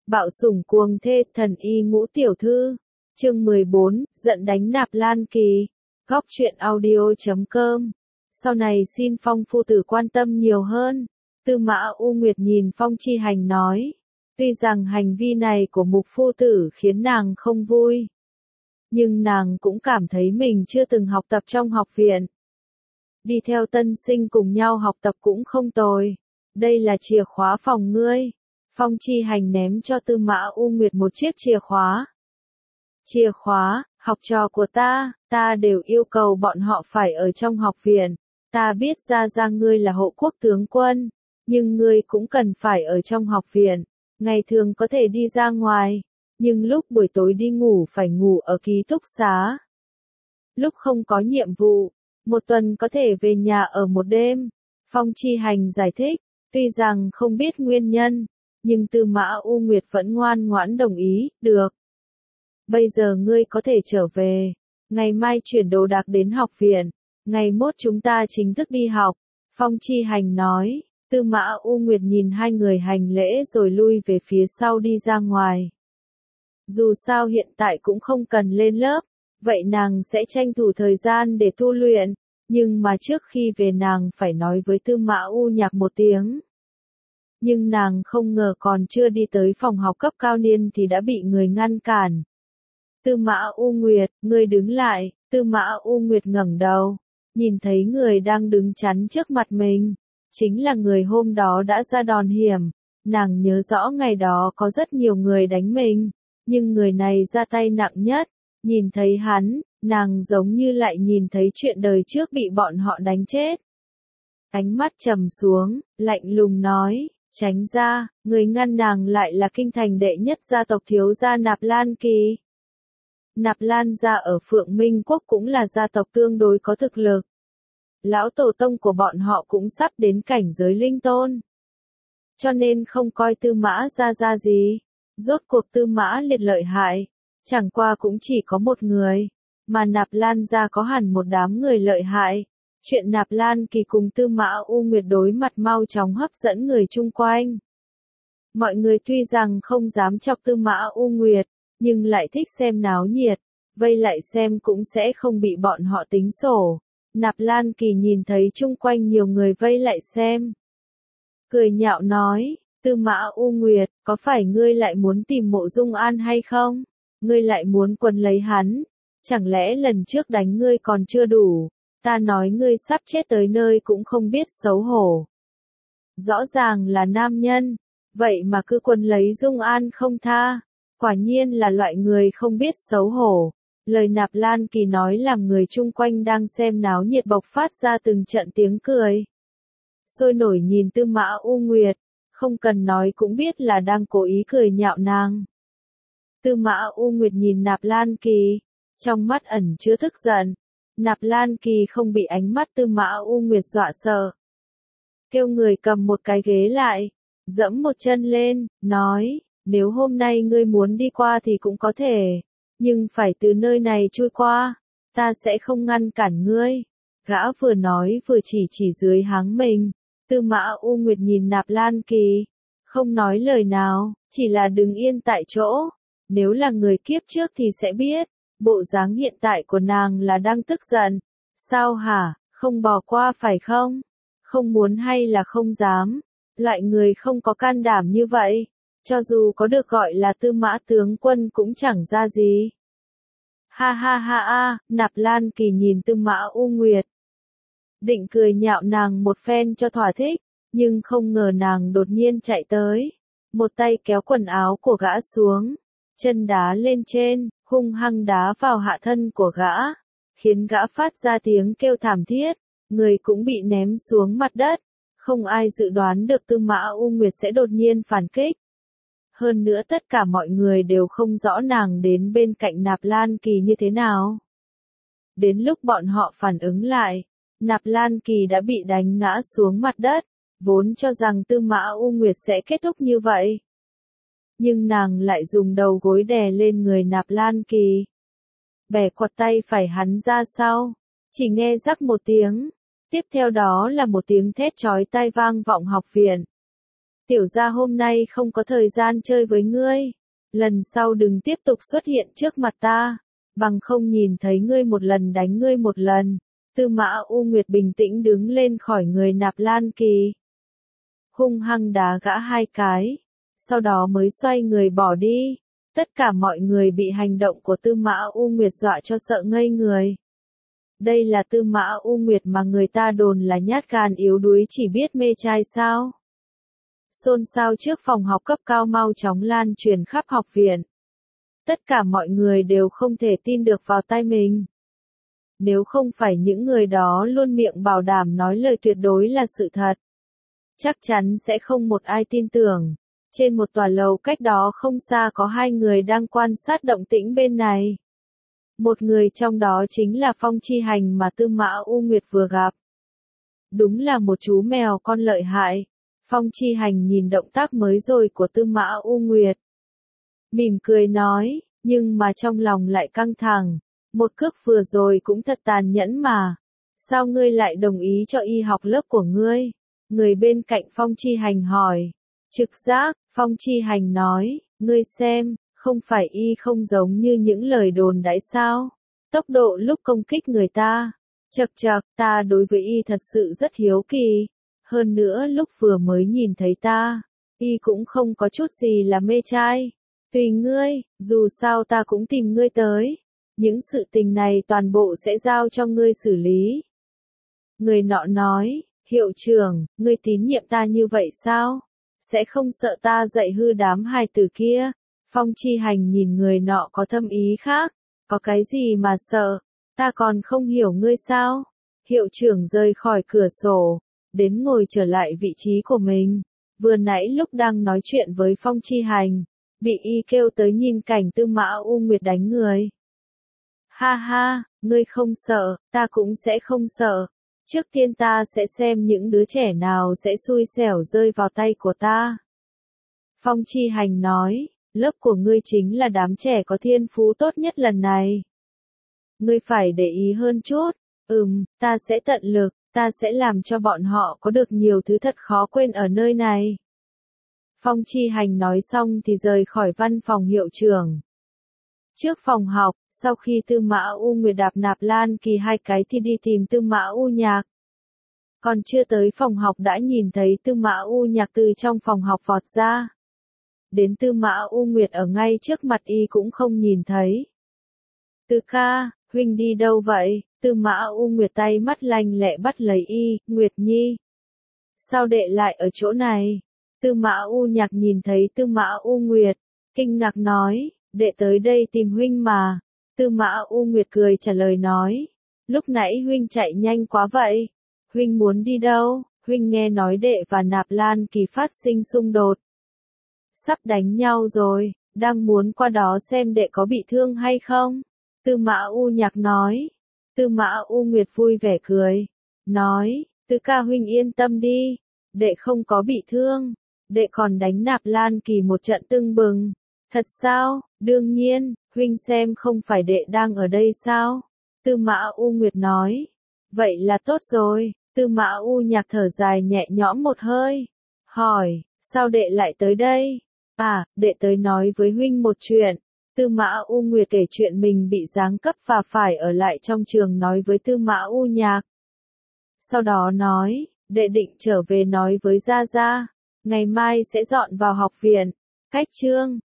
Bạo sủng cuồng thê, thần y ngũ tiểu thư. Chương 14, giận đánh Nạp Lan Kỳ. Góc truyện audio.com. Sau này xin Phong phu tử quan tâm nhiều hơn. Tư Mã U Nguyệt nhìn Phong Chi Hành nói. Tuy rằng hành vi này của mục phu tử khiến nàng không vui. Nhưng nàng cũng cảm thấy mình chưa từng học tập trong học viện. Đi theo tân sinh cùng nhau học tập cũng không tồi. Đây là chìa khóa phòng ngươi. Phong Chi Hành ném cho Tư Mã U Nguyệt một chiếc chìa khóa. Chìa khóa, học trò của ta đều yêu cầu bọn họ phải ở trong học viện. Ta biết ra ngươi là hộ quốc tướng quân, nhưng ngươi cũng cần phải ở trong học viện. Ngày thường có thể đi ra ngoài, nhưng lúc buổi tối đi ngủ phải ngủ ở ký túc xá. Lúc không có nhiệm vụ, một tuần có thể về nhà ở một đêm. Phong Chi Hành giải thích, tuy rằng không biết nguyên nhân, nhưng Tư Mã U Nguyệt vẫn ngoan ngoãn đồng ý, được. Bây giờ ngươi có thể trở về, ngày mai chuyển đồ đạc đến học viện, ngày mốt chúng ta chính thức đi học. Phong Chi Hành nói, Tư Mã U Nguyệt nhìn hai người hành lễ rồi lui về phía sau đi ra ngoài. Dù sao hiện tại cũng không cần lên lớp, vậy nàng sẽ tranh thủ thời gian để tu luyện, nhưng mà trước khi về nàng phải nói với Tư Mã U Nhạc một tiếng. Nhưng nàng không ngờ còn chưa đi tới phòng học cấp cao niên thì đã bị người ngăn cản. Tư Mã U Nguyệt, ngươi đứng lại. Tư Mã U Nguyệt ngẩng đầu, nhìn thấy người đang đứng chắn trước mặt mình. Chính là người hôm đó đã ra đòn hiểm. Nàng nhớ rõ ngày đó có rất nhiều người đánh mình, nhưng người này ra tay nặng nhất. Nhìn thấy hắn, nàng giống như lại nhìn thấy chuyện đời trước bị bọn họ đánh chết. Ánh mắt trầm xuống, lạnh lùng nói, tránh ra, người ngăn nàng lại là kinh thành đệ nhất gia tộc thiếu gia Nạp Lan Kỳ. Nạp Lan gia ở Phượng Minh Quốc cũng là gia tộc tương đối có thực lực. Lão tổ tông của bọn họ cũng sắp đến cảnh giới linh tôn. Cho nên không coi Tư Mã ra gì. Rốt cuộc Tư Mã Liệt lợi hại, chẳng qua cũng chỉ có một người, mà Nạp Lan gia có hẳn một đám người lợi hại. Chuyện Nạp Lan Kỳ cùng Tư Mã U Nguyệt đối mặt mau chóng hấp dẫn người chung quanh. Mọi người tuy rằng không dám chọc Tư Mã U Nguyệt, nhưng lại thích xem náo nhiệt, vây lại xem cũng sẽ không bị bọn họ tính sổ. Nạp Lan Kỳ nhìn thấy chung quanh nhiều người vây lại xem. Cười nhạo nói, Tư Mã U Nguyệt, có phải ngươi lại muốn tìm Mộ Dung An hay không? Ngươi lại muốn quấn lấy hắn? Chẳng lẽ lần trước đánh ngươi còn chưa đủ? Ta nói ngươi sắp chết tới nơi cũng không biết xấu hổ. Rõ ràng là nam nhân, vậy mà cứ quấn lấy Dung An không tha. Quả nhiên là loại người không biết xấu hổ. Lời Nạp Lan Kỳ nói làm người chung quanh đang xem náo nhiệt bộc phát ra từng trận tiếng cười. Sôi nổi nhìn Tư Mã U Nguyệt, không cần nói cũng biết là đang cố ý cười nhạo nàng. Tư Mã U Nguyệt nhìn Nạp Lan Kỳ, trong mắt ẩn chứa tức giận. Nạp Lan Kỳ không bị ánh mắt Tư Mã U Nguyệt dọa sợ. Kêu người cầm một cái ghế lại, dẫm một chân lên, nói, nếu hôm nay ngươi muốn đi qua thì cũng có thể, nhưng phải từ nơi này trôi qua, ta sẽ không ngăn cản ngươi. Gã vừa nói vừa chỉ dưới háng mình. Tư Mã U Nguyệt nhìn Nạp Lan Kỳ, không nói lời nào, chỉ là đứng yên tại chỗ. Nếu là người kiếp trước thì sẽ biết, bộ dáng hiện tại của nàng là đang tức giận. Sao hả, không bỏ qua phải không? Không muốn hay là không dám? Loại người không có can đảm như vậy, cho dù có được gọi là Tư Mã tướng quân cũng chẳng ra gì. Ha ha ha ha, Nạp Lan Kỳ nhìn Tư Mã U Nguyệt. Định cười nhạo nàng một phen cho thỏa thích, nhưng không ngờ nàng đột nhiên chạy tới. Một tay kéo quần áo của gã xuống, chân đá lên trên, hung hăng đá vào hạ thân của gã, khiến gã phát ra tiếng kêu thảm thiết, người cũng bị ném xuống mặt đất. Không ai dự đoán được Tư Mã U Nguyệt sẽ đột nhiên phản kích. Hơn nữa tất cả mọi người đều không rõ nàng đến bên cạnh Nạp Lan Kỳ như thế nào. Đến lúc bọn họ phản ứng lại, Nạp Lan Kỳ đã bị đánh ngã xuống mặt đất, vốn cho rằng Tư Mã U Nguyệt sẽ kết thúc như vậy. Nhưng nàng lại dùng đầu gối đè lên người Nạp Lan Kỳ. Bẻ quạt tay phải hắn ra sau, chỉ nghe rắc một tiếng, tiếp theo đó là một tiếng thét chói tai vang vọng học viện. tiểu gia hôm nay không có thời gian chơi với ngươi. Lần sau đừng tiếp tục xuất hiện trước mặt ta, bằng không nhìn thấy ngươi một lần đánh ngươi một lần. Tư Mã U Nguyệt bình tĩnh đứng lên khỏi người Nạp Lan Kỳ. Hung hăng đá gã 2 cái, sau đó mới xoay người bỏ đi. Tất cả mọi người bị hành động của Tư Mã U Nguyệt dọa cho sợ ngây người. Đây là Tư Mã U Nguyệt mà người ta đồn là nhát gan yếu đuối chỉ biết mê trai sao? Xôn xao trước phòng học cấp cao mau chóng lan truyền khắp học viện. Tất cả mọi người đều không thể tin được vào tai mình. Nếu không phải những người đó luôn miệng bảo đảm nói lời tuyệt đối là sự thật, chắc chắn sẽ không một ai tin tưởng. Trên một tòa lầu cách đó không xa có 2 người đang quan sát động tĩnh bên này. Một người trong đó chính là Phong Chi Hành mà Tư Mã U Nguyệt vừa gặp. Đúng là một chú mèo con lợi hại. Phong Chi Hành nhìn động tác mới rồi của Tư Mã U Nguyệt, mỉm cười nói, nhưng mà trong lòng lại căng thẳng. Một cước vừa rồi cũng thật tàn nhẫn mà. Sao ngươi lại đồng ý cho y học lớp của ngươi? Người bên cạnh Phong Chi Hành hỏi. Trực giác, Phong Chi Hành nói, ngươi xem, không phải y không giống như những lời đồn đãi sao? Tốc độ lúc công kích người ta. Chậc chậc, ta đối với y thật sự rất hiếu kỳ. Hơn nữa lúc vừa mới nhìn thấy ta, y cũng không có chút gì là mê trai. Tùy ngươi, dù sao ta cũng tìm ngươi tới. Những sự tình này toàn bộ sẽ giao cho ngươi xử lý. Người nọ nói, hiệu trưởng, ngươi tín nhiệm ta như vậy sao? Sẽ không sợ ta dạy hư đám hài tử kia? Phong Chi Hành nhìn người nọ có thâm ý khác. Có cái gì mà sợ? Ta còn không hiểu ngươi sao? Hiệu trưởng rời khỏi cửa sổ, đến ngồi trở lại vị trí của mình. Vừa nãy lúc đang nói chuyện với Phong Chi Hành, bị y kêu tới nhìn cảnh Tư Mã U Nguyệt đánh người. Ha ha, ngươi không sợ, ta cũng sẽ không sợ. Trước tiên ta sẽ xem những đứa trẻ nào sẽ xui xẻo rơi vào tay của ta. Phong Chi Hành nói, lớp của ngươi chính là đám trẻ có thiên phú tốt nhất lần này. Ngươi phải để ý hơn chút. Ta sẽ tận lực, ta sẽ làm cho bọn họ có được nhiều thứ thật khó quên ở nơi này. Phong Chi Hành nói xong thì rời khỏi văn phòng hiệu trưởng. Trước phòng học, sau khi Tư Mã U Nguyệt đạp Nạp Lan Kỳ 2 cái thì đi tìm Tư Mã U Nhạc. Còn chưa tới phòng học đã nhìn thấy Tư Mã U Nhạc từ trong phòng học vọt ra. Đến Tư Mã U Nguyệt ở ngay trước mặt y cũng không nhìn thấy. Tư ca, huynh đi đâu vậy? Tư Mã U Nguyệt tay mắt lanh lẹ bắt lấy y, Nguyệt Nhi. Sao đệ lại ở chỗ này? Tư Mã U Nhạc nhìn thấy Tư Mã U Nguyệt, kinh ngạc nói, đệ tới đây tìm huynh mà. Tư Mã U Nguyệt cười trả lời nói, lúc nãy huynh chạy nhanh quá vậy. Huynh muốn đi đâu? Huynh nghe nói đệ và Nạp Lan Kỳ phát sinh xung đột. Sắp đánh nhau rồi, đang muốn qua đó xem đệ có bị thương hay không? Tư Mã U Nhạc nói. Tư Mã U Nguyệt vui vẻ cười, nói, Tư ca huynh yên tâm đi, đệ không có bị thương, đệ còn đánh Nạp Lan Kỳ một trận tưng bừng. Thật sao? Đương nhiên, huynh xem không phải đệ đang ở đây sao? Tư Mã U Nguyệt nói. Vậy là tốt rồi. Tư Mã U Nhạc thở dài nhẹ nhõm một hơi. Hỏi, sao đệ lại tới đây? À, đệ tới nói với huynh một chuyện. Tư Mã U Nguyệt kể chuyện mình bị giáng cấp và phải ở lại trong trường nói với Tư Mã U Nhạc. Sau đó nói, đệ định trở về nói với Gia Gia, ngày mai sẽ dọn vào học viện. Cách chương